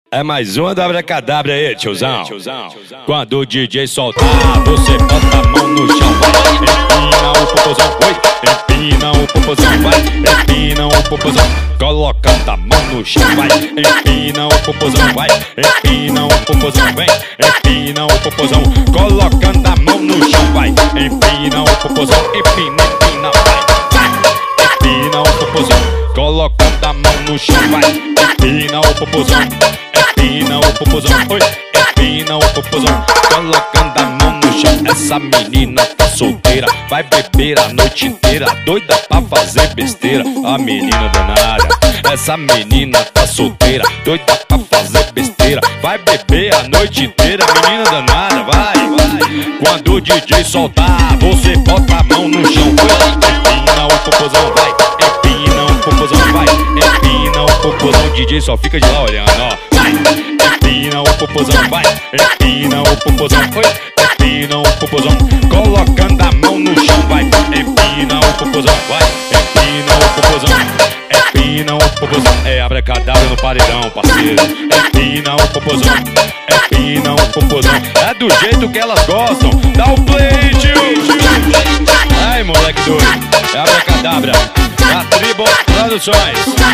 É mais uma da abracadabra aí, tiozão. Quando o DJ soltar, você bota a mão no chão, vai. Empina o popozão, oi. Empina o popozão, vai. Empina o popozão, colocando a mão no chão, vai. Empina o popozão, vai. Empina o popozão, vem. Empina o popozão, colocando a mão no chão, vai. Empina o popozão, empina, empina, vai. Empina o popozão, colocando a mão no chão, vai. Empina o popozão, empina o popozão, oi. Empina o popozão, colocando a mão no chão. Essa menina tá solteira, vai beber a noite inteira, doida pra fazer besteira. A menina danada, essa menina tá solteira, doida pra fazer besteira, vai beber a noite inteira. Menina danada, vai, vai. Quando o DJ soltar, você bota a mão no chão, empina o popozão, vai. Empina o popozão, vai. Empina o popozão, o DJ só fica de lá olhando, ó. Vai. Empina o popozão, vai. Empina o popozão, oi. Empina o popozão, colocando a mão no chão, vai. Empina o popozão, vai. Empina o popozão, empina o popozão. É abracadabra no paredão, parceiro. Empina o popozão, empina o popozão. É do jeito que elas gostam. Dá o play, tio. Ai, moleque doido. É abracadabra. A Tribo Produções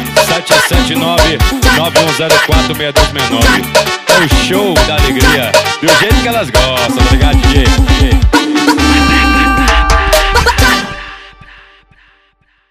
779-9104-6269. É o show da alegria, do jeito que elas gostam, tá ligado, DJ?